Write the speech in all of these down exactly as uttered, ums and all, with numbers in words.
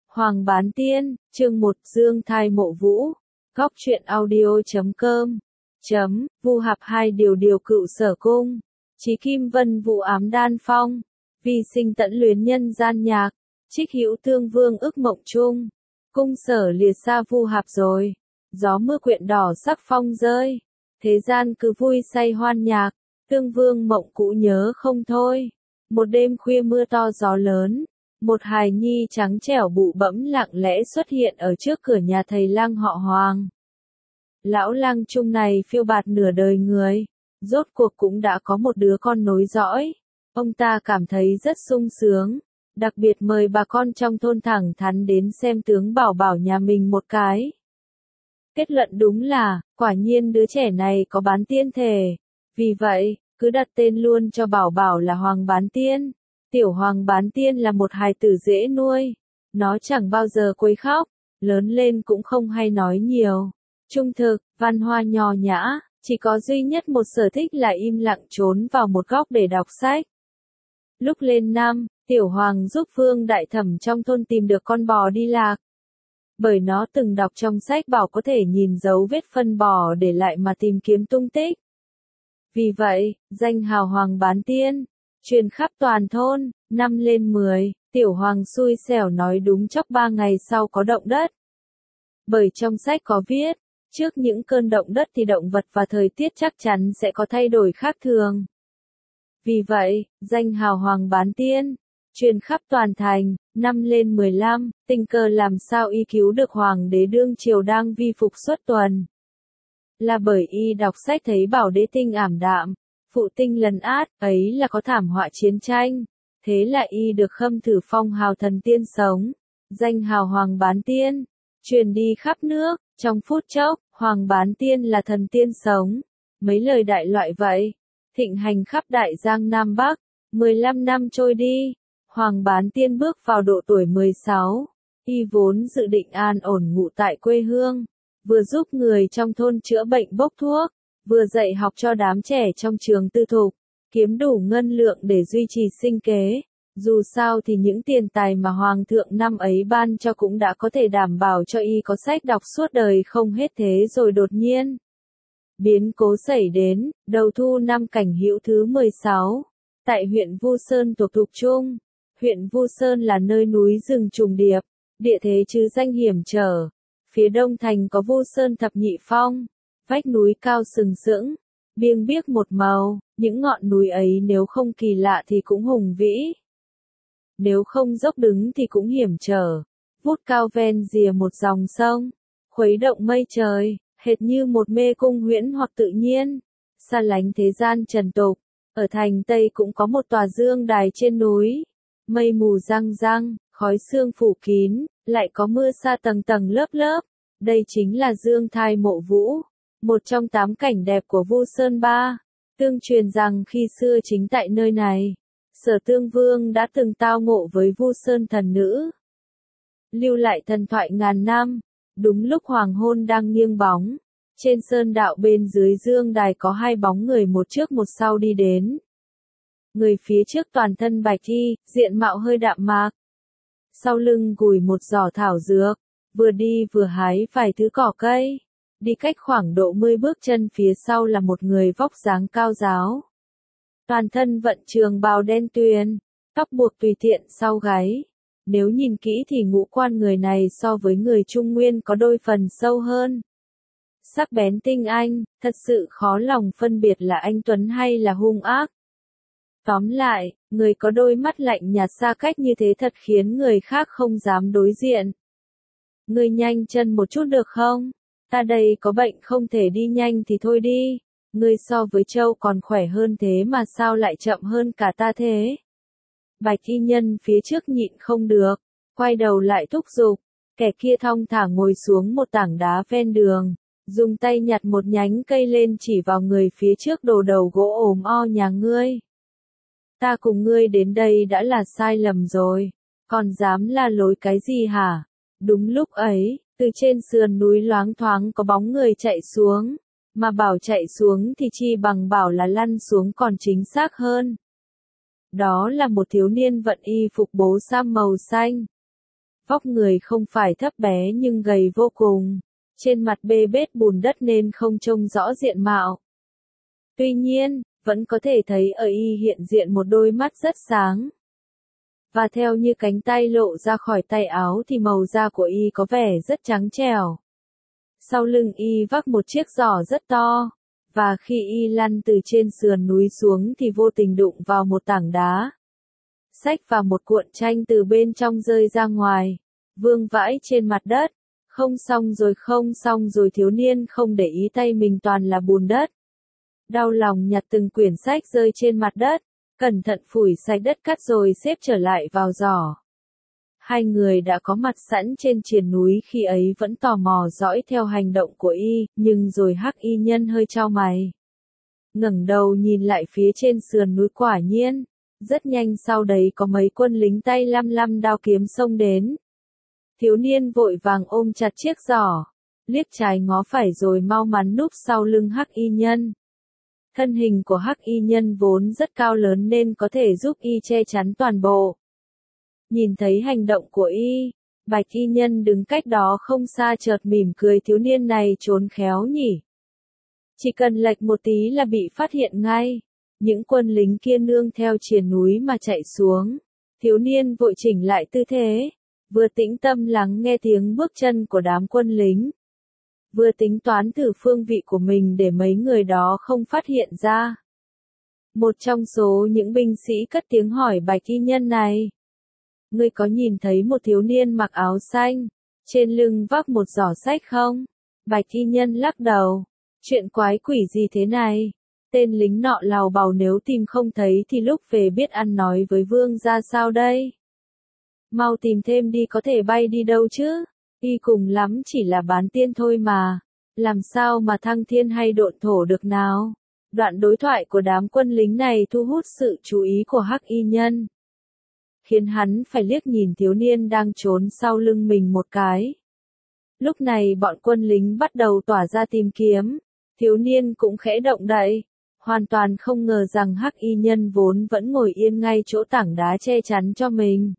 Hoàng Bán Tiên, chương một Dương Thai Mộ Vũ, Góc truyện audio.com, chấm, Vu Hạp hai điều điều cựu sở cung, Chí Kim Vân vụ ám đan phong, vì sinh tẫn luyến nhân gian nhạc, trích hữu thương vương ức mộng chung, cung sở liệt xa Vu Hạp rồi, gió mưa quyện đỏ sắc phong rơi, thế gian cứ vui say hoan nhạc, thương vương mộng cũ nhớ không thôi, một đêm khuya mưa to gió lớn. Một hài nhi trắng trẻo bụ bẫm lặng lẽ xuất hiện ở trước cửa nhà thầy lang họ Hoàng. Lão lang trung này phiêu bạt nửa đời người, rốt cuộc cũng đã có một đứa con nối dõi. Ông ta cảm thấy rất sung sướng, đặc biệt mời bà con trong thôn thẳng thắn đến xem tướng Bảo Bảo nhà mình một cái. Kết luận đúng là, quả nhiên đứa trẻ này có bán tiên thể, vì vậy, cứ đặt tên luôn cho Bảo Bảo là Hoàng Bán Tiên. Tiểu Hoàng Bán Tiên là một hài tử dễ nuôi, nó chẳng bao giờ quấy khóc, lớn lên cũng không hay nói nhiều. Trung thực, văn hoa nho nhã, chỉ có duy nhất một sở thích là im lặng trốn vào một góc để đọc sách. Lúc lên năm, Tiểu Hoàng giúp Vương Đại Thẩm trong thôn tìm được con bò đi lạc. Bởi nó từng đọc trong sách bảo có thể nhìn dấu vết phân bò để lại mà tìm kiếm tung tích. Vì vậy, danh hào Hoàng Bán Tiên truyền khắp toàn thôn. Năm lên mười, Tiểu Hoàng xui xẻo nói đúng chốc ba ngày sau có động đất. Bởi trong sách có viết, trước những cơn động đất thì động vật và thời tiết chắc chắn sẽ có thay đổi khác thường. Vì vậy, danh hào Hoàng Bán Tiên truyền khắp toàn thành. Năm lên mười lăm, tình cờ làm sao y cứu được Hoàng đế đương triều đang vi phục xuất tuần. Là bởi y đọc sách thấy Bảo đế tinh ảm đạm, phụ tinh lấn át, ấy là có thảm họa chiến tranh. Thế là y được khâm thử phong hào thần tiên sống. Danh hào Hoàng Bán Tiên truyền đi khắp nước, trong phút chốc, Hoàng Bán Tiên là thần tiên sống. Mấy lời đại loại vậy, thịnh hành khắp đại giang Nam Bắc. mười lăm năm trôi đi, Hoàng Bán Tiên bước vào độ tuổi mười sáu. Y vốn dự định an ổn ngụ tại quê hương, vừa giúp người trong thôn chữa bệnh bốc thuốc, vừa dạy học cho đám trẻ trong trường tư thục, kiếm đủ ngân lượng để duy trì sinh kế. Dù sao thì những tiền tài mà Hoàng thượng năm ấy ban cho cũng đã có thể đảm bảo cho y có sách đọc suốt đời không hết. Thế rồi đột nhiên, biến cố xảy đến, đầu thu năm Cảnh Hữu thứ mười sáu, tại huyện Vu Sơn thuộc Thục Trung. Huyện Vu Sơn là nơi núi rừng trùng điệp, địa thế chứ danh hiểm trở. Phía đông thành có Vu Sơn Thập Nhị Phong, vách núi cao sừng sững, biêng biếc một màu, những ngọn núi ấy nếu không kỳ lạ thì cũng hùng vĩ. Nếu không dốc đứng thì cũng hiểm trở, vút cao ven rìa một dòng sông, khuấy động mây trời, hệt như một mê cung huyễn hoặc tự nhiên, xa lánh thế gian trần tục. Ở thành Tây cũng có một tòa dương đài trên núi, mây mù răng răng, khói sương phủ kín, lại có mưa sa tầng tầng lớp lớp. Đây chính là Dương Thai Mộ Vũ, một trong tám cảnh đẹp của Vu Sơn Ba. Tương truyền rằng khi xưa chính tại nơi này, Sở Tương Vương đã từng tao ngộ với Vu Sơn thần nữ, lưu lại thần thoại ngàn năm. Đúng lúc hoàng hôn đang nghiêng bóng, trên sơn đạo bên dưới dương đài có hai bóng người một trước một sau đi đến. Người phía trước toàn thân bạch y, diện mạo hơi đạm mạc, sau lưng gùi một giỏ thảo dược, vừa đi vừa hái vài thứ cỏ cây. Đi cách khoảng độ mười bước chân phía sau là một người vóc dáng cao ráo, toàn thân vận trường bào đen tuyền, tóc buộc tùy tiện sau gáy. Nếu nhìn kỹ thì ngũ quan người này so với người Trung Nguyên có đôi phần sâu hơn. Sắc bén tinh anh, thật sự khó lòng phân biệt là anh tuấn hay là hung ác. Tóm lại, người có đôi mắt lạnh nhạt xa cách như thế thật khiến người khác không dám đối diện. Ngươi nhanh chân một chút được không? Ta đây có bệnh không thể đi nhanh thì thôi đi. Ngươi so với trâu còn khỏe hơn thế mà sao lại chậm hơn cả ta thế? Bạch y nhân phía trước nhịn không được, quay đầu lại thúc giục. Kẻ kia thong thả ngồi xuống một tảng đá ven đường, dùng tay nhặt một nhánh cây lên chỉ vào người phía trước đồ đầu gỗ ồm o nhà ngươi. Ta cùng ngươi đến đây đã là sai lầm rồi, còn dám la lối cái gì hả? Đúng lúc ấy, từ trên sườn núi loáng thoáng có bóng người chạy xuống, mà bảo chạy xuống thì chi bằng bảo là lăn xuống còn chính xác hơn. Đó là một thiếu niên vận y phục bố sam màu xanh. Vóc người không phải thấp bé nhưng gầy vô cùng, trên mặt bê bết bùn đất nên không trông rõ diện mạo. Tuy nhiên, vẫn có thể thấy ở y hiện diện một đôi mắt rất sáng. Và theo như cánh tay lộ ra khỏi tay áo thì màu da của y có vẻ rất trắng trẻo. Sau lưng y vác một chiếc giỏ rất to, và khi y lăn từ trên sườn núi xuống thì vô tình đụng vào một tảng đá. Xách và một cuộn tranh từ bên trong rơi ra ngoài, vương vãi trên mặt đất. Không xong rồi không xong rồi thiếu niên không để ý tay mình toàn là bùn đất. Đau lòng nhặt từng quyển sách rơi trên mặt đất, cẩn thận phủi sạch đất cát rồi xếp trở lại vào giỏ. Hai người đã có mặt sẵn trên triền núi khi ấy vẫn tò mò dõi theo hành động của y, nhưng rồi hắc y nhân hơi chau mày. Ngẩng đầu nhìn lại phía trên sườn núi quả nhiên, rất nhanh sau đấy có mấy quân lính tay lăm lăm đao kiếm xông đến. Thiếu niên vội vàng ôm chặt chiếc giỏ, liếc trái ngó phải rồi mau mắn núp sau lưng hắc y nhân. Thân hình của hắc y nhân vốn rất cao lớn nên có thể giúp y che chắn toàn bộ. Nhìn thấy hành động của y, bạch y nhân đứng cách đó không xa chợt mỉm cười, thiếu niên này trốn khéo nhỉ. Chỉ cần lệch một tí là bị phát hiện ngay. Những quân lính kia nương theo triền núi mà chạy xuống. Thiếu niên vội chỉnh lại tư thế, vừa tĩnh tâm lắng nghe tiếng bước chân của đám quân lính, vừa tính toán thử phương vị của mình để mấy người đó không phát hiện ra. Một trong số những binh sĩ cất tiếng hỏi bạch y nhân này. Ngươi có nhìn thấy một thiếu niên mặc áo xanh, trên lưng vác một giỏ sách không? Bạch y nhân lắc đầu. Chuyện quái quỷ gì thế này? Tên lính nọ lào bào, nếu tìm không thấy thì lúc về biết ăn nói với vương ra sao đây? Mau tìm thêm đi, có thể bay đi đâu chứ? Y cùng lắm chỉ là bán tiên thôi mà. Làm sao mà thăng thiên hay độn thổ được nào? Đoạn đối thoại của đám quân lính này thu hút sự chú ý của hắc y nhân, khiến hắn phải liếc nhìn thiếu niên đang trốn sau lưng mình một cái. Lúc này bọn quân lính bắt đầu tỏa ra tìm kiếm, thiếu niên cũng khẽ động đậy, hoàn toàn không ngờ rằng hắc y nhân vốn vẫn ngồi yên ngay chỗ tảng đá che chắn cho mình,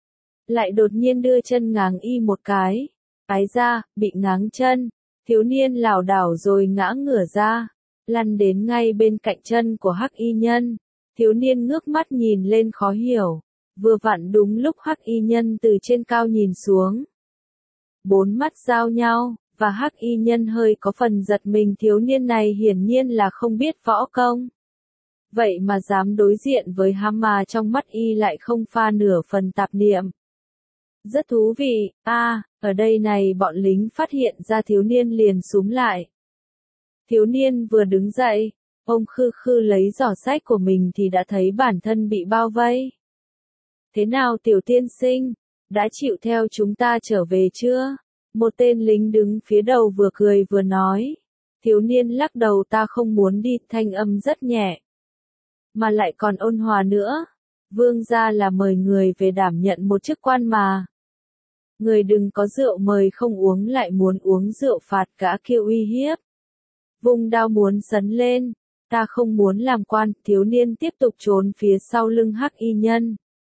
lại đột nhiên đưa chân ngáng y một cái. Ái ra, bị ngáng chân, thiếu niên lảo đảo rồi ngã ngửa ra, lăn đến ngay bên cạnh chân của hắc y nhân. Thiếu niên ngước mắt nhìn lên khó hiểu, vừa vặn đúng lúc hắc y nhân từ trên cao nhìn xuống. Bốn mắt giao nhau, và hắc y nhân hơi có phần giật mình, thiếu niên này hiển nhiên là không biết võ công. Vậy mà dám đối diện với hắn, mà trong mắt y lại không pha nửa phần tạp niệm. Rất thú vị, a à, ở đây này, bọn lính phát hiện ra thiếu niên liền xúm lại. Thiếu niên vừa đứng dậy, ông khư khư lấy giỏ sách của mình thì đã thấy bản thân bị bao vây. Thế nào tiểu tiên sinh, đã chịu theo chúng ta trở về chưa? Một tên lính đứng phía đầu vừa cười vừa nói. Thiếu niên lắc đầu, ta không muốn đi, thanh âm rất nhẹ, mà lại còn ôn hòa nữa. Vương gia là mời người về đảm nhận một chức quan mà. Người đừng có rượu mời không uống lại muốn uống rượu phạt, gã kêu uy hiếp. Vung đao muốn sấn lên, ta không muốn làm quan. Thiếu niên tiếp tục trốn phía sau lưng hắc y nhân.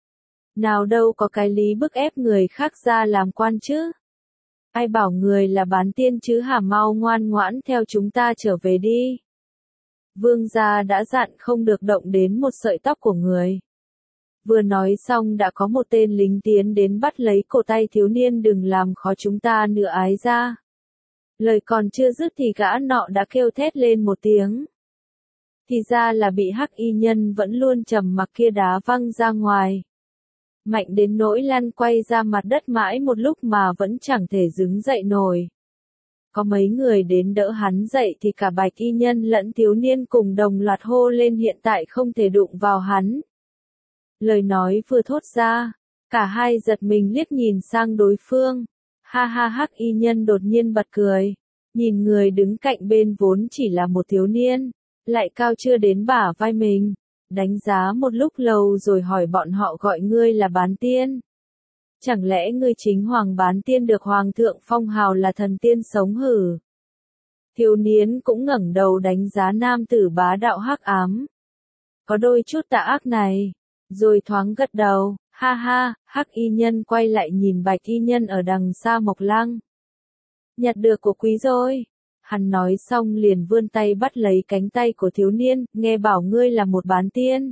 Nào đâu có cái lý bức ép người khác ra làm quan chứ. Ai bảo người là bán tiên chứ hả, mau ngoan ngoãn theo chúng ta trở về đi. Vương gia đã dặn không được động đến một sợi tóc của người. Vừa nói xong đã có một tên lính tiến đến bắt lấy cổ tay thiếu niên, đừng làm khó chúng ta nữa ái ra. Lời còn chưa dứt thì gã nọ đã kêu thét lên một tiếng. Thì ra là bị hắc y nhân vẫn luôn trầm mặc kia đá văng ra ngoài. Mạnh đến nỗi lăn quay ra mặt đất mãi một lúc mà vẫn chẳng thể đứng dậy nổi. Có mấy người đến đỡ hắn dậy thì cả bạch y nhân lẫn thiếu niên cùng đồng loạt hô lên hiện tại không thể đụng vào hắn. Lời nói vừa thốt ra, cả hai giật mình liếc nhìn sang đối phương. Ha ha, hắc y nhân đột nhiên bật cười, nhìn người đứng cạnh bên vốn chỉ là một thiếu niên, lại cao chưa đến bả vai mình, đánh giá một lúc lâu rồi hỏi bọn họ gọi ngươi là bán tiên. Chẳng lẽ ngươi chính hoàng bán tiên được hoàng thượng phong hào là thần tiên sống hử? Thiếu niên cũng ngẩng đầu đánh giá nam tử bá đạo hắc ám, có đôi chút tà ác này, rồi thoáng gật đầu. Ha ha, hắc y nhân quay lại nhìn bạch y nhân ở đằng xa Mộc Lăng. Nhặt được của quý rồi. Hắn nói xong liền vươn tay bắt lấy cánh tay của thiếu niên, nghe bảo ngươi là một bán tiên.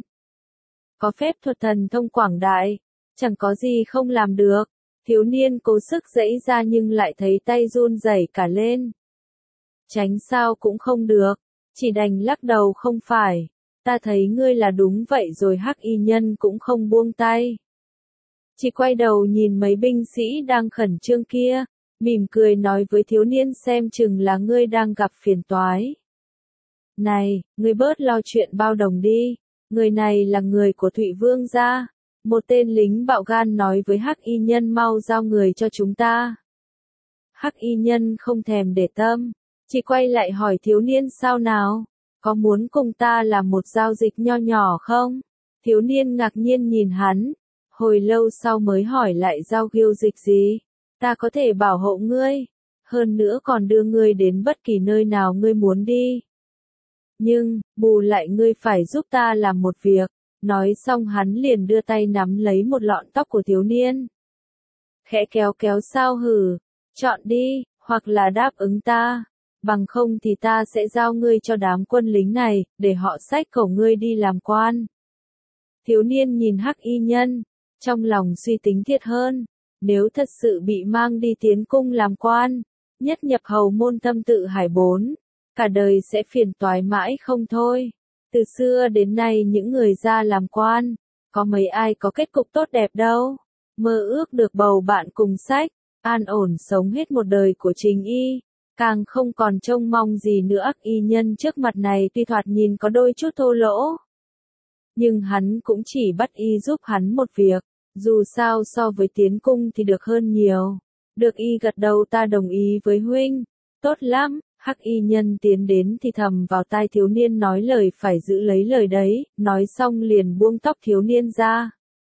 Có phép thuật thần thông quảng đại, chẳng có gì không làm được. Thiếu niên cố sức giãy ra nhưng lại thấy tay run rẩy cả lên. Tránh sao cũng không được, chỉ đành lắc đầu không phải. Ta thấy ngươi là đúng vậy rồi, hắc y nhân cũng không buông tay. Chỉ quay đầu nhìn mấy binh sĩ đang khẩn trương kia, mỉm cười nói với thiếu niên xem chừng là ngươi đang gặp phiền toái. Này, ngươi bớt lo chuyện bao đồng đi, người này là người của Thụy Vương gia. Một tên lính bạo gan nói với hắc y nhân mau giao người cho chúng ta. Hắc y nhân không thèm để tâm, chỉ quay lại hỏi thiếu niên sao nào, có muốn cùng ta làm một giao dịch nho nhỏ không? Thiếu niên ngạc nhiên nhìn hắn, hồi lâu sau mới hỏi lại giao ghiêu dịch gì? Ta có thể bảo hộ ngươi, hơn nữa còn đưa ngươi đến bất kỳ nơi nào ngươi muốn đi. Nhưng, bù lại ngươi phải giúp ta làm một việc. Nói xong hắn liền đưa tay nắm lấy một lọn tóc của thiếu niên. Khẽ kéo kéo sao hử, chọn đi, hoặc là đáp ứng ta, bằng không thì ta sẽ giao ngươi cho đám quân lính này, để họ xách cổ ngươi đi làm quan. Thiếu niên nhìn hắc y nhân, trong lòng suy tính thiệt hơn, nếu thật sự bị mang đi tiến cung làm quan, nhất nhập hầu môn thâm tự hải bốn, cả đời sẽ phiền toái mãi không thôi. Từ xưa đến nay những người ra làm quan, có mấy ai có kết cục tốt đẹp đâu, mơ ước được bầu bạn cùng sách, an ổn sống hết một đời của Trình Y, càng không còn trông mong gì nữa. Hắc y nhân trước mặt này tuy thoạt nhìn có đôi chút thô lỗ, nhưng hắn cũng chỉ bắt y giúp hắn một việc, dù sao so với tiến cung thì được hơn nhiều. Được, y gật đầu, ta đồng ý với huynh, tốt lắm. Hắc y nhân tiến đến thì thầm vào tai thiếu niên nói lời phải giữ lấy lời đấy, nói xong liền buông tóc thiếu niên ra.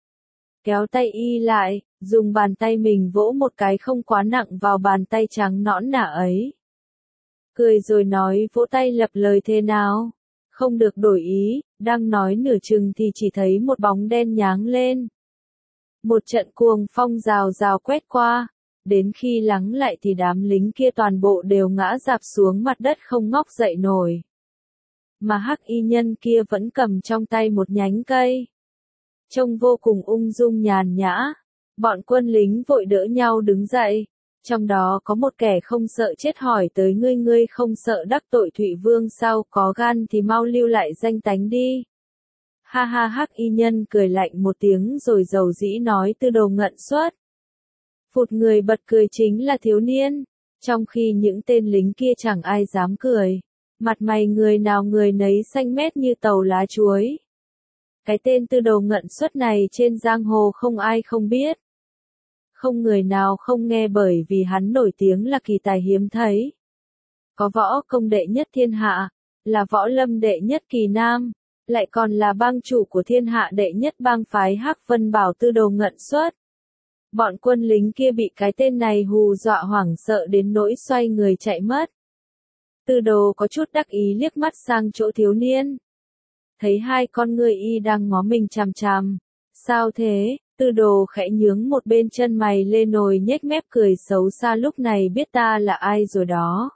Kéo tay y lại, dùng bàn tay mình vỗ một cái không quá nặng vào bàn tay trắng nõn nà ấy. Cười rồi nói, vỗ tay lập lời thế nào? Không được đổi ý, đang nói nửa chừng thì chỉ thấy một bóng đen nháng lên. Một trận cuồng phong rào rào quét qua. Đến khi lắng lại thì đám lính kia toàn bộ đều ngã rạp xuống mặt đất không ngóc dậy nổi. Mà hắc y nhân kia vẫn cầm trong tay một nhánh cây. Trông vô cùng ung dung nhàn nhã. Bọn quân lính vội đỡ nhau đứng dậy. Trong đó có một kẻ không sợ chết hỏi tới, ngươi ngươi không sợ đắc tội Thụy Vương sao, có gan thì mau lưu lại danh tánh đi. Ha ha, hắc y nhân cười lạnh một tiếng rồi dầu dĩ nói, Tư Đồ ngận xuất. Phụt, người bật cười chính là thiếu niên, trong khi những tên lính kia chẳng ai dám cười. Mặt mày người nào người nấy xanh mét như tàu lá chuối. Cái tên Tư Đồ ngận xuất này trên giang hồ không ai không biết. Không người nào không nghe, bởi vì hắn nổi tiếng là kỳ tài hiếm thấy. Có võ công đệ nhất thiên hạ, là võ lâm đệ nhất kỳ nam, lại còn là bang chủ của thiên hạ đệ nhất bang phái Hắc Vân Bảo Tư Đồ ngận xuất. Bọn quân lính kia bị cái tên này hù dọa hoảng sợ đến nỗi xoay người chạy mất. Tư Đồ có chút đắc ý liếc mắt sang chỗ thiếu niên. Thấy hai con người y đang ngó mình chằm chằm. Sao thế? Tư Đồ khẽ nhướng một bên chân mày lên nồi nhếch mép cười xấu xa, lúc này biết ta là ai rồi đó.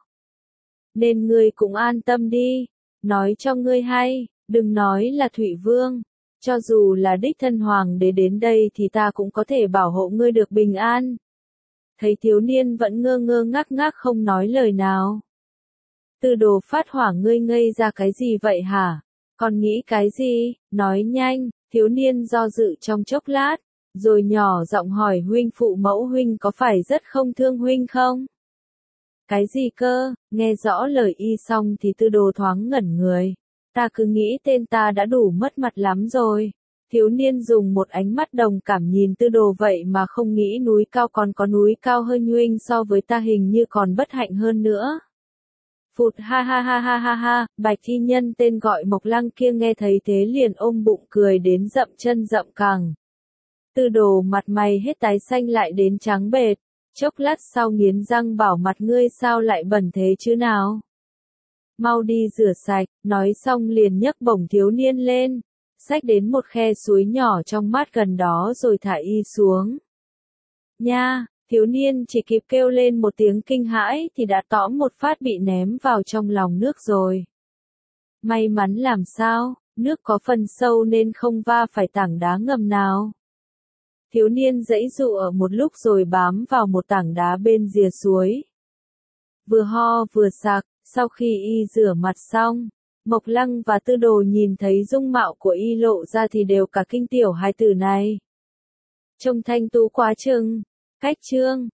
Nên ngươi cũng an tâm đi. Nói cho ngươi hay, đừng nói là Thụy Vương. Cho dù là đích thân hoàng đế đến đây thì ta cũng có thể bảo hộ ngươi được bình an. Thấy thiếu niên vẫn ngơ ngơ ngác ngác không nói lời nào. Tư Đồ phát hỏa, ngươi ngây ra cái gì vậy hả? Còn nghĩ cái gì? Nói nhanh. Thiếu niên do dự trong chốc lát, rồi nhỏ giọng hỏi, huynh phụ mẫu huynh có phải rất không thương huynh không? Cái gì cơ? Nghe rõ lời y xong thì Tư Đồ thoáng ngẩn người. Ta cứ nghĩ tên ta đã đủ mất mặt lắm rồi. Thiếu niên dùng một ánh mắt đồng cảm nhìn Tư Đồ, vậy mà không nghĩ núi cao còn có núi cao hơn huynh so với ta, hình như còn bất hạnh hơn nữa. Phụt, ha ha ha ha ha ha, bạch y nhân tên gọi Mộc Lăng kia nghe thấy thế liền ôm bụng cười đến dậm chân dậm cẳng. Tư Đồ mặt mày hết tái xanh lại đến trắng bệch, chốc lát sau nghiến răng bảo, mặt ngươi sao lại bẩn thế chứ nào? Mau đi rửa sạch, nói xong liền nhấc bổng thiếu niên lên, xách đến một khe suối nhỏ trong mát gần đó rồi thả y xuống. Nha, thiếu niên chỉ kịp kêu lên một tiếng kinh hãi thì đã tõm một phát bị ném vào trong lòng nước rồi. May mắn làm sao, nước có phần sâu nên không va phải tảng đá ngầm nào. Thiếu niên giãy giụa ở một lúc rồi bám vào một tảng đá bên rìa suối. Vừa ho vừa sặc, sau khi y rửa mặt xong, Mộc Lăng và Tư Đồ nhìn thấy dung mạo của y lộ ra thì đều cả kinh tiểu hài tử này. Trông thanh tú quá chừng, cách chương.